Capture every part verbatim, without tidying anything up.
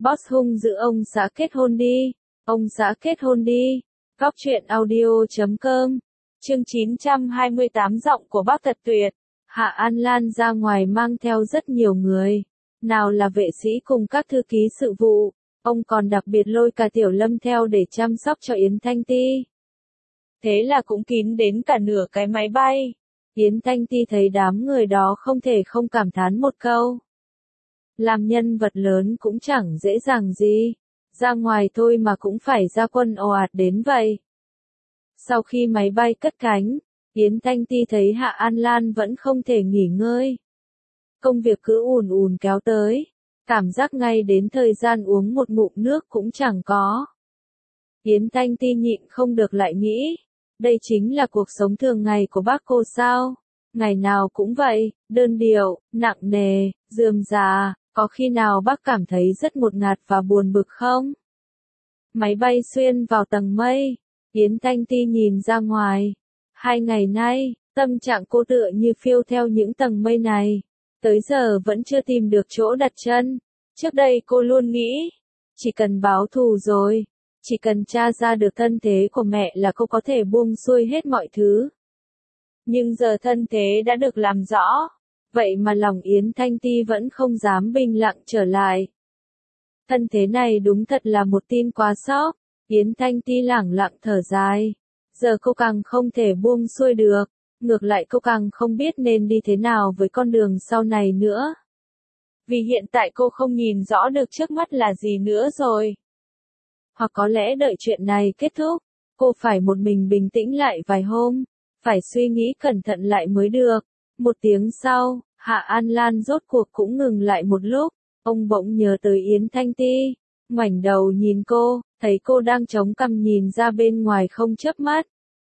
Boss hung dữ ông xã kết hôn đi, ông xã kết hôn đi. Góc truyện audio chấm com, chương chín trăm hai mươi tám giọng của bác thật tuyệt. Hạ An Lan ra ngoài mang theo rất nhiều người, nào là vệ sĩ cùng các thư ký sự vụ, ông còn đặc biệt lôi cả Tiểu Lâm theo để chăm sóc cho Yến Thanh Ti. Thế là cũng kín đến cả nửa cái máy bay. Yến Thanh Ti thấy đám người đó không thể không cảm thán một câu. Làm nhân vật lớn cũng chẳng dễ dàng gì, ra ngoài thôi mà cũng phải ra quân ồ ạt đến vậy. Sau khi máy bay cất cánh, Yến Thanh Ti thấy Hạ An Lan vẫn không thể nghỉ ngơi. Công việc cứ ùn ùn kéo tới, cảm giác ngay đến thời gian uống một ngụm nước cũng chẳng có. Yến Thanh Ti nhịn không được lại nghĩ, đây chính là cuộc sống thường ngày của bác cô sao? Ngày nào cũng vậy, đơn điệu, nặng nề, rườm rà, có khi nào bác cảm thấy rất ngột ngạt và buồn bực không? Máy bay xuyên vào tầng mây, Yến Thanh Ti nhìn ra ngoài. Hai ngày nay, tâm trạng cô tựa như phiêu theo những tầng mây này, tới giờ vẫn chưa tìm được chỗ đặt chân. Trước đây cô luôn nghĩ, chỉ cần báo thù rồi, chỉ cần tra ra được thân thế của mẹ là cô có thể buông xuôi hết mọi thứ. Nhưng giờ thân thế đã được làm rõ, vậy mà lòng Yến Thanh Ti vẫn không dám bình lặng trở lại. Thân thế này đúng thật là một tin quá sốc, Yến Thanh Ti lẳng lặng thở dài. Giờ cô càng không thể buông xuôi được, ngược lại cô càng không biết nên đi thế nào với con đường sau này nữa. Vì hiện tại cô không nhìn rõ được trước mắt là gì nữa rồi. Hoặc có lẽ đợi chuyện này kết thúc, cô phải một mình bình tĩnh lại vài hôm, phải suy nghĩ cẩn thận lại mới được. Một tiếng sau, Hạ An Lan rốt cuộc cũng ngừng lại một lúc, ông bỗng nhớ tới Yến Thanh Ti, ngoảnh đầu nhìn cô, thấy cô đang chống cằm nhìn ra bên ngoài không chớp mắt.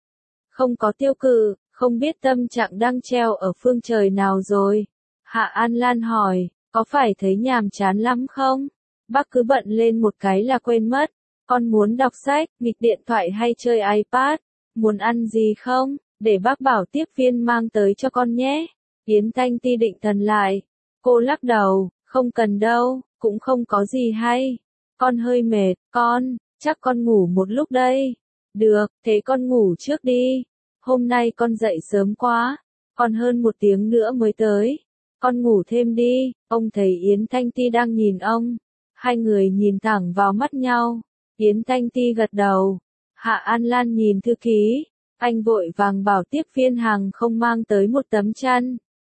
Không có tiêu cự, không biết tâm trạng đang treo ở phương trời nào rồi. Hạ An Lan hỏi, có phải thấy nhàm chán lắm không? Bác cứ bận lên một cái là quên mất. Con muốn đọc sách, nghịch điện thoại hay chơi iPad? Muốn ăn gì không? Để bác bảo tiếp viên mang tới cho con nhé. Yến Thanh Ti định thần lại. Cô lắc đầu, không cần đâu, cũng không có gì hay. Con hơi mệt, con, chắc con ngủ một lúc đây. Được, thế con ngủ trước đi. Hôm nay con dậy sớm quá, còn hơn một tiếng nữa mới tới. Con ngủ thêm đi. Ông thấy Yến Thanh Ti đang nhìn ông. Hai người nhìn thẳng vào mắt nhau. Yến Thanh Ti gật đầu. Hạ An Lan nhìn thư ký. Anh vội vàng bảo tiếp viên hàng không mang tới một tấm chăn.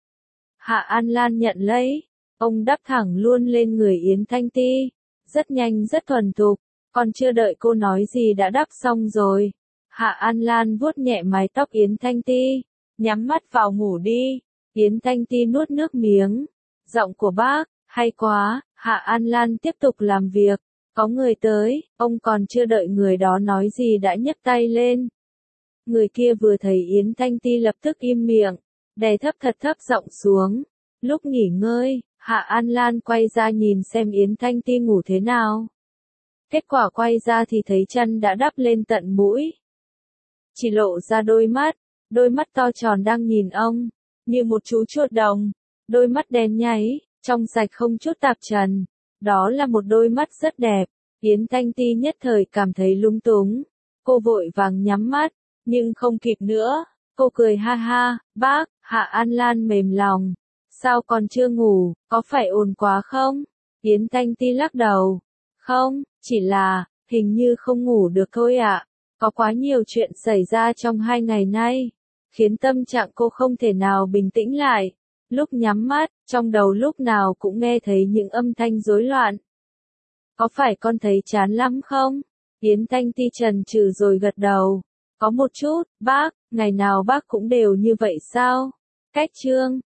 Hạ An Lan nhận lấy. Ông đắp thẳng luôn lên người Yến Thanh Ti. Rất nhanh rất thuần thục. Còn chưa đợi cô nói gì đã đắp xong rồi. Hạ An Lan vuốt nhẹ mái tóc Yến Thanh Ti. Nhắm mắt vào ngủ đi. Yến Thanh Ti nuốt nước miếng. Giọng của bác, hay quá. Hạ An Lan tiếp tục làm việc. Có người tới, ông còn chưa đợi người đó nói gì đã nhấc tay lên. Người kia vừa thấy Yến Thanh Ti lập tức im miệng, đè thấp thật thấp giọng xuống. Lúc nghỉ ngơi, Hạ An Lan quay ra nhìn xem Yến Thanh Ti ngủ thế nào. Kết quả quay ra thì thấy chân đã đắp lên tận mũi. Chỉ lộ ra đôi mắt, đôi mắt to tròn đang nhìn ông, như một chú chuột đồng. Đôi mắt đen nháy, trong sạch không chút tạp trần. Đó là một đôi mắt rất đẹp. Yến Thanh Ti nhất thời cảm thấy lung túng. Cô vội vàng nhắm mắt, nhưng không kịp nữa. Cô cười ha ha, bác. Hạ An Lan mềm lòng. Sao còn chưa ngủ, có phải ồn quá không? Yến Thanh Ti lắc đầu. Không, chỉ là, hình như không ngủ được thôi ạ. Có quá nhiều chuyện xảy ra trong hai ngày nay, khiến tâm trạng cô không thể nào bình tĩnh lại. Lúc nhắm mắt, trong đầu lúc nào cũng nghe thấy những âm thanh rối loạn. Có phải con thấy chán lắm không? Yến Thanh Ti chần chừ rồi gật đầu. Có một chút, bác, ngày nào bác cũng đều như vậy sao? Cách chương